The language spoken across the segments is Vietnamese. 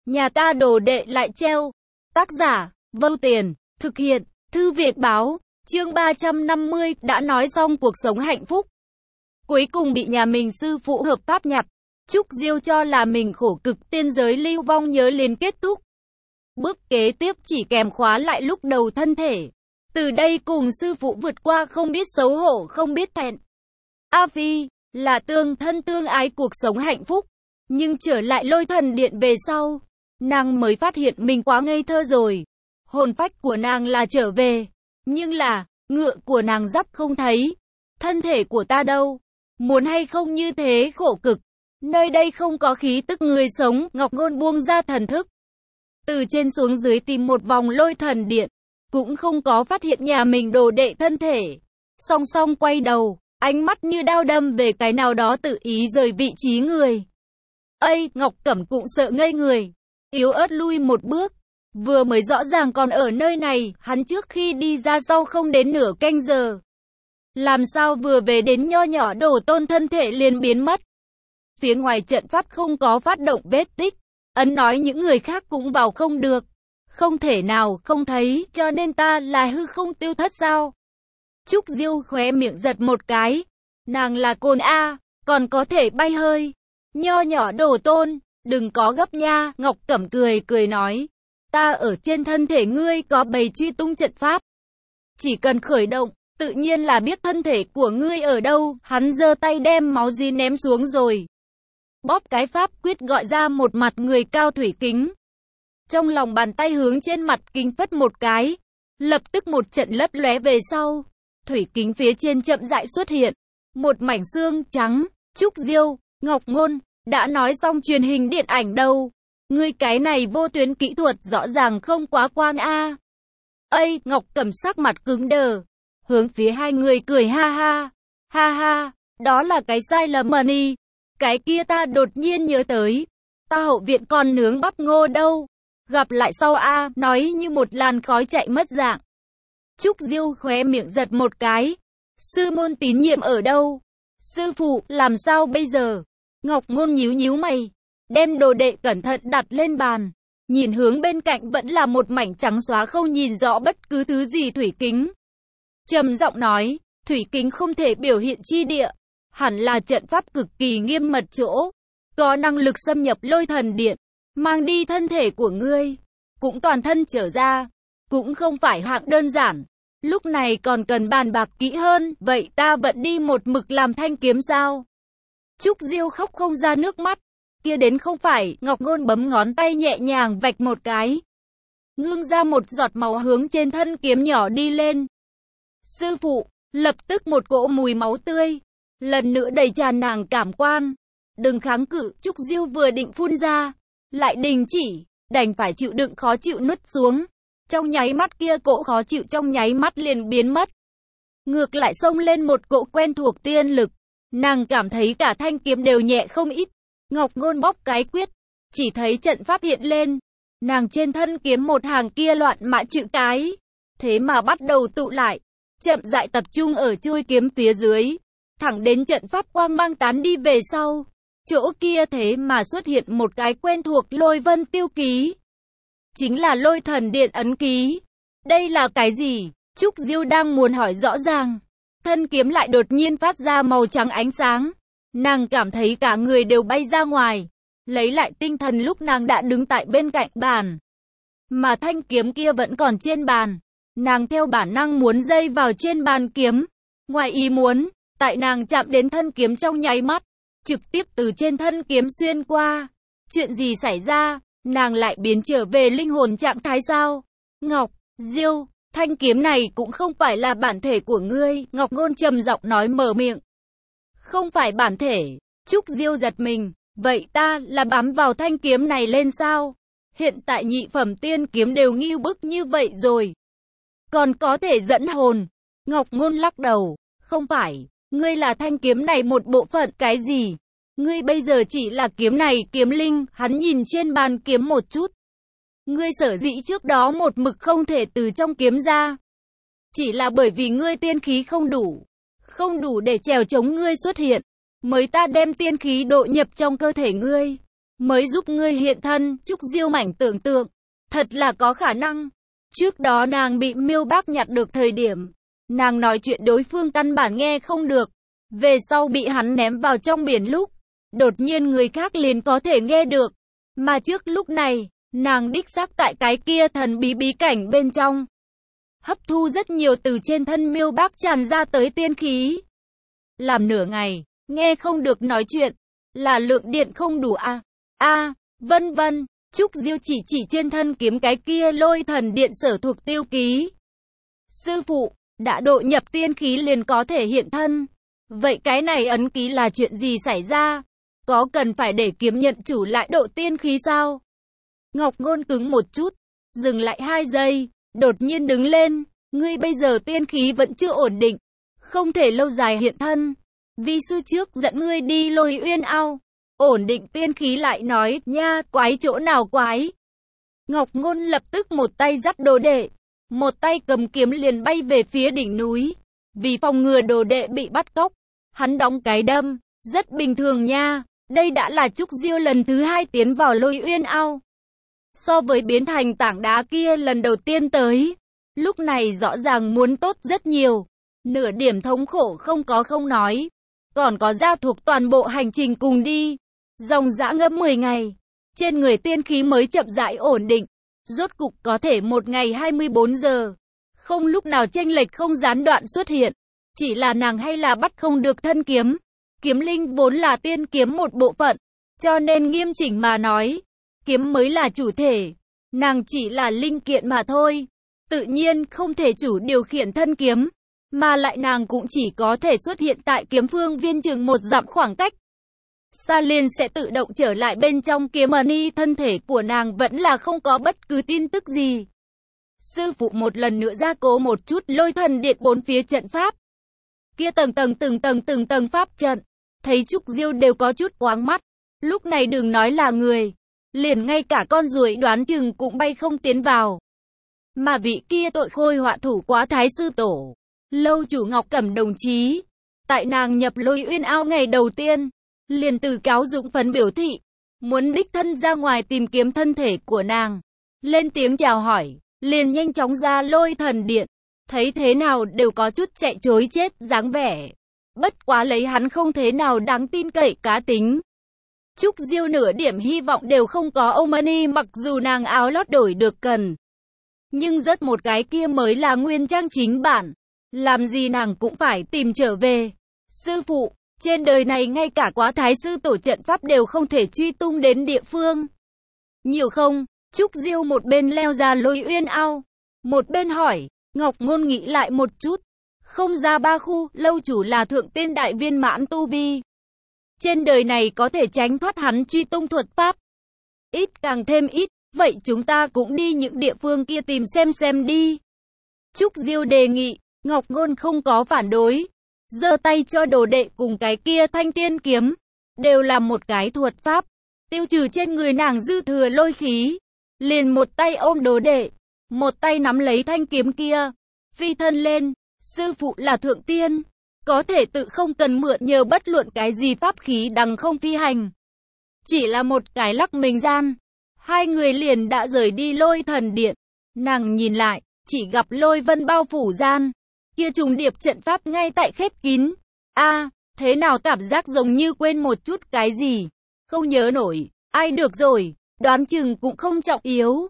Nhà ta đồ đệ lại treo. Tác giả, Vâu Tiền, thực hiện, Thư viện báo, chương 350, đã nói xong cuộc sống hạnh phúc. Cuối cùng bị nhà mình sư phụ hợp pháp nhặt. Trúc Diêu cho là mình khổ cực tiên giới lưu vong nhớ lên kết thúc. Bước kế tiếp chỉ kèm khóa lại lúc đầu thân thể. Từ đây cùng sư phụ vượt qua không biết xấu hổ không biết thẹn. A Phi là tương thân tương ái cuộc sống hạnh phúc. Nhưng trở lại Lôi Thần Điện về sau, nàng mới phát hiện mình quá ngây thơ rồi. Hồn phách của nàng là trở về, nhưng là, ngựa của nàng dắt không thấy. Thân thể của ta đâu? Muốn hay không như thế khổ cực. Nơi đây không có khí tức người sống, Ngọc Ngôn buông ra thần thức. Từ trên xuống dưới tìm một vòng Lôi Thần Điện, cũng không có phát hiện nhà mình đồ đệ thân thể. Song song quay đầu, ánh mắt như đao đâm về cái nào đó tự ý rời vị trí người. Ây, Ngọc Cẩm cũng sợ ngây người, yếu ớt lui một bước. Vừa mới rõ ràng còn ở nơi này, hắn trước khi đi ra sau không đến nửa canh giờ. Làm sao vừa về đến nho nhỏ đồ tôn thân thể liền biến mất. Phía ngoài trận pháp không có phát động vết tích. Ấn nói những người khác cũng vào không được. Không thể nào không thấy, cho nên ta là hư không tiêu thất sao? Trúc Diêu khóe miệng giật một cái. Nàng là côn A, còn có thể bay hơi. Nho nhỏ đồ tôn, đừng có gấp nha, Ngọc Cẩm cười nói. Ta ở trên thân thể ngươi có bày truy tung trận pháp. Chỉ cần khởi động, tự nhiên là biết thân thể của ngươi ở đâu. Hắn giơ tay đem máu di ném xuống rồi. Bóp cái pháp quyết gọi ra một mặt người cao thủy kính. Trong lòng bàn tay hướng trên mặt kính phất một cái. Lập tức một trận lấp lóe về sau. Thủy kính phía trên chậm rãi xuất hiện. Một mảnh xương trắng. Trúc Diêu, Ngọc Ngôn, đã nói xong truyền hình điện ảnh đâu. Ngươi cái này vô tuyến kỹ thuật rõ ràng không quá quan a. Ây, Ngọc Cẩm sắc mặt cứng đờ. Hướng phía hai người cười ha ha. Ha ha, đó là cái sai lầm mà đi. Cái kia ta đột nhiên nhớ tới. Ta hậu viện còn nướng bắp ngô đâu. Gặp lại sau a, nói như một làn khói chạy mất dạng. Trúc Diêu khóe miệng giật một cái. Sư môn tín nhiệm ở đâu? Sư phụ, làm sao bây giờ? Ngọc Ngôn nhíu mày. Đem đồ đệ cẩn thận đặt lên bàn. Nhìn hướng bên cạnh vẫn là một mảnh trắng xóa không nhìn rõ bất cứ thứ gì thủy kính. Trầm giọng nói, thủy kính không thể biểu hiện chi địa. Hẳn là trận pháp cực kỳ nghiêm mật chỗ. Có năng lực xâm nhập Lôi Thần Điện. Mang đi thân thể của ngươi. Cũng toàn thân trở ra. Cũng không phải hạng đơn giản. Lúc này còn cần bàn bạc kỹ hơn. Vậy ta vẫn đi một mực làm thanh kiếm sao? Trúc Diêu khóc không ra nước mắt. Kia đến không phải, Ngọc Ngôn bấm ngón tay nhẹ nhàng vạch một cái. Ngưng ra một giọt máu hướng trên thân kiếm nhỏ đi lên. Sư phụ, lập tức một cỗ mùi máu tươi. Lần nữa đầy tràn nàng cảm quan. Đừng kháng cự, Trúc Diêu vừa định phun ra. Lại đình chỉ, đành phải chịu đựng khó chịu nuốt xuống. Trong nháy mắt kia cỗ khó chịu trong nháy mắt liền biến mất. Ngược lại xông lên một cỗ quen thuộc tiên lực. Nàng cảm thấy cả thanh kiếm đều nhẹ không ít. Ngọc Ngôn bóp cái quyết, chỉ thấy trận pháp hiện lên. Nàng trên thân kiếm một hàng kia loạn mã chữ cái. Thế mà bắt đầu tụ lại, chậm rãi tập trung ở chuôi kiếm phía dưới. Thẳng đến trận pháp quang mang tán đi về sau. Chỗ kia thế mà xuất hiện một cái quen thuộc Lôi Vân tiêu ký. Chính là Lôi Thần Điện ấn ký. Đây là cái gì? Trúc Diêu đang muốn hỏi rõ ràng. Thân kiếm lại đột nhiên phát ra màu trắng ánh sáng. Nàng cảm thấy cả người đều bay ra ngoài. Lấy lại tinh thần lúc nàng đã đứng tại bên cạnh bàn. Mà thanh kiếm kia vẫn còn trên bàn. Nàng theo bản năng muốn dây vào trên bàn kiếm. Ngoài ý muốn, tại nàng chạm đến thân kiếm trong nháy mắt. Trực tiếp từ trên thân kiếm xuyên qua. Chuyện gì xảy ra? Nàng lại biến trở về linh hồn trạng thái sao? Ngọc, Diêu, thanh kiếm này cũng không phải là bản thể của ngươi. Ngọc Ngôn trầm giọng nói mở miệng. Không phải bản thể. Trúc Diêu giật mình. Vậy ta là bám vào thanh kiếm này lên sao? Hiện tại nhị phẩm tiên kiếm đều ngưu bức như vậy rồi. Còn có thể dẫn hồn. Ngọc Ngôn lắc đầu. Không phải. Ngươi là thanh kiếm này một bộ phận cái gì? Ngươi bây giờ chỉ là kiếm này kiếm linh. Hắn nhìn trên bàn kiếm một chút. Ngươi sở dĩ trước đó một mực không thể từ trong kiếm ra. Chỉ là bởi vì ngươi tiên khí không đủ. Không đủ để chèo chống ngươi xuất hiện. Mới ta đem tiên khí độ nhập trong cơ thể ngươi. mới giúp ngươi hiện thân. Trúc Diêu mảnh tưởng tượng, thật là có khả năng. Trước đó nàng bị Miêu Bác nhặt được thời điểm, nàng nói chuyện đối phương căn bản nghe không được. Về sau bị hắn ném vào trong biển lúc, đột nhiên người khác liền có thể nghe được. Mà trước lúc này, nàng đích xác tại cái kia thần bí bí cảnh bên trong, hấp thu rất nhiều từ trên thân Miêu Bác tràn ra tới tiên khí. Làm nửa ngày, nghe không được nói chuyện, là lượng điện không đủ vân vân. Trúc Diêu chỉ trên thân kiếm cái kia lôi thần điện sở thuộc tiêu ký. Sư phụ, đã độ nhập tiên khí liền có thể hiện thân. Vậy cái này ấn ký là chuyện gì xảy ra? Có cần phải để kiếm nhận chủ lại độ tiên khí sao? Ngọc Ngôn cứng một chút, dừng lại 2 giây, đột nhiên đứng lên. Ngươi bây giờ tiên khí vẫn chưa ổn định, không thể lâu dài hiện thân. Vi sư trước dẫn ngươi đi Lôi Uyên Ao, ổn định tiên khí lại nói nha. Quái chỗ nào quái? Ngọc Ngôn lập tức một tay dắt đồ đệ, một tay cầm kiếm liền bay về phía đỉnh núi. Vì phòng ngừa đồ đệ bị bắt cóc, hắn đóng cái đâm, rất bình thường nha. Đây đã là Trúc Diêu lần thứ 2 tiến vào Lôi Uyên Ao. So với biến thành tảng đá kia lần đầu tiên tới, lúc này rõ ràng muốn tốt rất nhiều. Nửa điểm thống khổ không có không nói, còn có gia thuộc toàn bộ hành trình cùng đi. Dòng dã ngâm 10 ngày, trên người tiên khí mới chậm rãi ổn định. Rốt cục có thể một ngày 24 giờ, không lúc nào chênh lệch không gián đoạn xuất hiện. Chỉ là nàng hay là bắt không được thân kiếm. Kiếm linh vốn là tiên kiếm một bộ phận, cho nên nghiêm chỉnh mà nói, kiếm mới là chủ thể. Nàng chỉ là linh kiện mà thôi, tự nhiên không thể chủ điều khiển thân kiếm. Mà lại nàng cũng chỉ có thể xuất hiện tại kiếm phương viên chừng 1 dặm khoảng cách. Sa Liên sẽ tự động trở lại bên trong kiếm ni. Thân thể của nàng vẫn là không có bất cứ tin tức gì. Sư phụ một lần nữa gia cố một chút Lôi thần điện 4 phía trận pháp. Kia từng tầng pháp trận, thấy Trúc Diêu đều có chút quáng mắt. Lúc này đừng nói là người, liền ngay cả con ruồi đoán chừng cũng bay không tiến vào. Mà vị kia tội khôi họa thủ quá Thái sư tổ, lâu chủ Ngọc Cẩm đồng chí, tại nàng nhập Lôi Uyên Ao ngày đầu tiên, liền từ cáo dũng phấn biểu thị, muốn đích thân ra ngoài tìm kiếm thân thể của nàng. Lên tiếng chào hỏi, liền nhanh chóng ra Lôi thần điện, thấy thế nào đều có chút chạy chối chết dáng vẻ. Bất quá lấy hắn không thế nào đáng tin cậy cá tính. Trúc Diêu nửa điểm hy vọng đều không có Omani, mặc dù nàng áo lót đổi được cần. Nhưng rất một cái kia mới là nguyên trang chính bản. Làm gì nàng cũng phải tìm trở về. Sư phụ, trên đời này ngay cả quá Thái sư tổ trận pháp đều không thể truy tung đến địa phương. Nhiều không? Trúc Diêu một bên leo ra Lôi Uyên Ao, một bên hỏi. Ngọc Ngôn nghĩ lại một chút. Không ra 3 khu, lâu chủ là thượng tiên đại viên mãn tu vi. Trên đời này có thể tránh thoát hắn truy tung thuật pháp. Ít càng thêm ít, vậy chúng ta cũng đi những địa phương kia tìm xem đi. Trúc Diêu đề nghị, Ngọc Ngôn không có phản đối. Giơ tay cho đồ đệ cùng cái kia thanh tiên kiếm. Đều là một cái thuật pháp. Tiêu trừ trên người nàng dư thừa lôi khí. Liền một tay ôm đồ đệ, một tay nắm lấy thanh kiếm kia. Phi thân lên, sư phụ là thượng tiên. Có thể tự không cần mượn nhờ bất luận cái gì pháp khí đằng không phi hành. Chỉ là một cái lắc mình gian, hai người liền đã rời đi Lôi thần điện. Nàng nhìn lại, chỉ gặp lôi vân bao phủ gian. Kia trùng điệp trận pháp ngay tại khép kín. Thế nào cảm giác giống như quên một chút cái gì. Không nhớ nổi, ai được rồi, đoán chừng cũng không trọng yếu.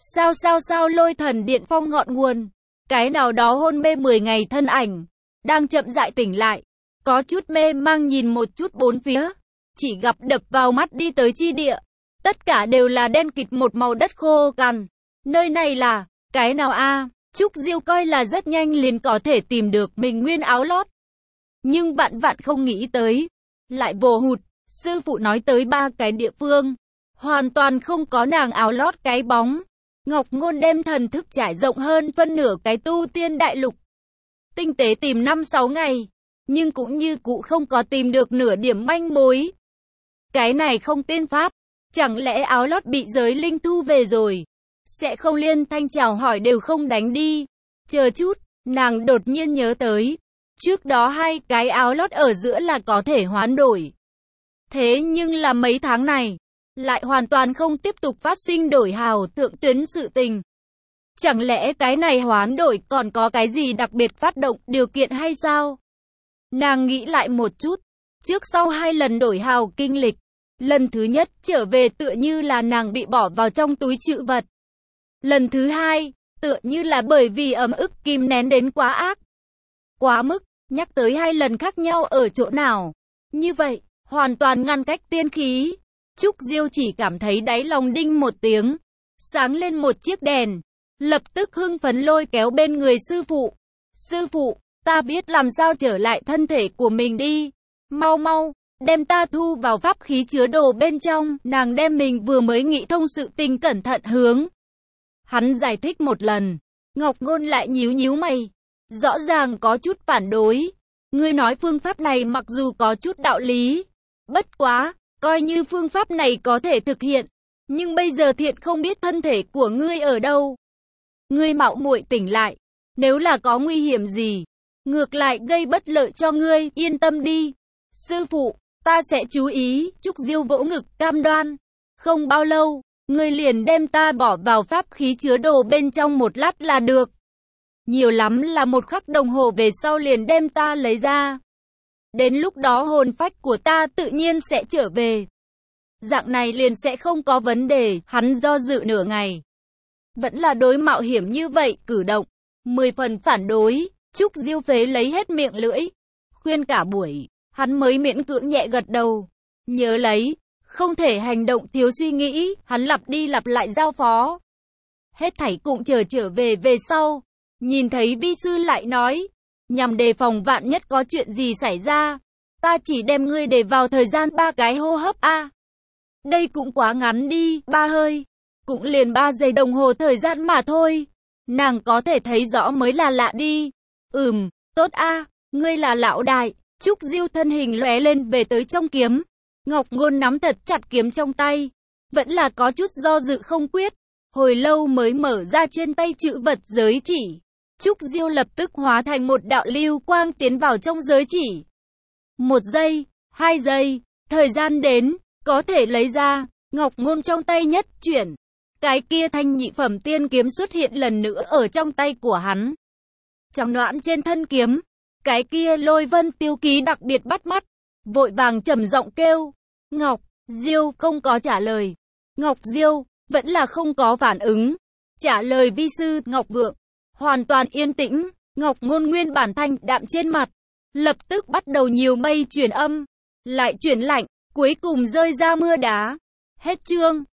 Sao Lôi thần điện phong ngọn nguồn. Cái nào đó hôn mê 10 ngày thân ảnh, đang chậm rãi tỉnh lại. Có chút mê mang nhìn một chút bốn phía. Chỉ gặp đập vào mắt đi tới chi địa. Tất cả đều là đen kịt một màu đất khô cằn. Nơi này là, cái nào Trúc Diêu coi là rất nhanh liền có thể tìm được mình nguyên áo lót. Nhưng vạn không nghĩ tới. Lại vồ hụt, sư phụ nói tới 3 cái địa phương. Hoàn toàn không có nàng áo lót cái bóng. Ngọc Ngôn đem thần thức trải rộng hơn phân nửa cái tu tiên đại lục. Tinh tế tìm 5-6 ngày. Nhưng cũng như cũ không có tìm được nửa điểm manh mối. Cái này không tiên pháp. Chẳng lẽ áo lót bị giới linh thu về rồi? Sẽ không liên thanh chào hỏi đều không đánh đi. Chờ chút, nàng đột nhiên nhớ tới. Trước đó 2 cái áo lót ở giữa là có thể hoán đổi. Thế nhưng là mấy tháng này, lại hoàn toàn không tiếp tục phát sinh đổi hào thượng tuyến sự tình. Chẳng lẽ cái này hoán đổi còn có cái gì đặc biệt phát động điều kiện hay sao? Nàng nghĩ lại một chút, trước sau 2 lần đổi hào kinh lịch, lần thứ nhất trở về tựa như là nàng bị bỏ vào trong túi trữ vật. Lần thứ 2, tựa như là bởi vì ấm ức kìm nén đến quá ác. Quá mức, nhắc tới 2 lần khác nhau ở chỗ nào? Như vậy, hoàn toàn ngăn cách tiên khí. Trúc Diêu chỉ cảm thấy đáy lòng đinh một tiếng, sáng lên một chiếc đèn, lập tức hưng phấn lôi kéo bên người sư phụ. Sư phụ, ta biết làm sao trở lại thân thể của mình đi. Mau mau, đem ta thu vào pháp khí chứa đồ bên trong. Nàng đem mình vừa mới nghĩ thông sự tình cẩn thận hướng hắn giải thích một lần. Ngọc Ngôn lại nhíu nhíu mày, rõ ràng có chút phản đối. Ngươi nói phương pháp này mặc dù có chút đạo lý, bất quá, coi như phương pháp này có thể thực hiện, nhưng bây giờ thiện không biết thân thể của ngươi ở đâu. Ngươi mạo muội tỉnh lại, nếu là có nguy hiểm gì, ngược lại gây bất lợi cho ngươi, yên tâm đi. Sư phụ, ta sẽ chú ý. Trúc Diêu vỗ ngực cam đoan. Không bao lâu, ngươi liền đem ta bỏ vào pháp khí chứa đồ bên trong một lát là được. Nhiều lắm là 1 khắc đồng hồ về sau liền đem ta lấy ra. Đến lúc đó hồn phách của ta tự nhiên sẽ trở về. Dạng này liền sẽ không có vấn đề. Hắn do dự nửa ngày, vẫn là đối mạo hiểm như vậy cử động 10 phần phản đối. Trúc Diêu phế lấy hết miệng lưỡi, khuyên cả buổi, hắn mới miễn cưỡng nhẹ gật đầu. Nhớ lấy, không thể hành động thiếu suy nghĩ. Hắn lặp đi lặp lại giao phó. Hết thảy cũng trở về về sau, nhìn thấy vi sư lại nói, nhằm đề phòng vạn nhất có chuyện gì xảy ra, ta chỉ đem ngươi để vào thời gian 3 cái hô hấp a. Đây cũng quá ngắn đi, 3 hơi, cũng liền 3 giây đồng hồ thời gian mà thôi. Nàng có thể thấy rõ mới là lạ đi. Tốt a, ngươi là lão đại. Trúc Diêu thân hình lóe lên về tới trong kiếm. Ngọc Ngôn nắm thật chặt kiếm trong tay, vẫn là có chút do dự không quyết. Hồi lâu mới mở ra trên tay chữ vật giới chỉ. Trúc Diêu lập tức hóa thành một đạo lưu quang tiến vào trong giới chỉ. 1 giây, 2 giây, thời gian đến, có thể lấy ra. Ngọc Ngôn trong tay nhất chuyển, cái kia thanh nhị phẩm tiên kiếm xuất hiện lần nữa ở trong tay của hắn. Trong đoạn trên thân kiếm, cái kia lôi vân tiêu ký đặc biệt bắt mắt, vội vàng trầm giọng kêu. Ngọc Diêu không có trả lời. Ngọc Diêu vẫn là không có phản ứng. Trả lời vi sư. Ngọc Vượng hoàn toàn yên tĩnh. Ngọc Ngôn nguyên bản thanh đạm trên mặt, lập tức bắt đầu nhiều mây chuyển âm, lại chuyển lạnh, cuối cùng rơi ra mưa đá. Hết chương.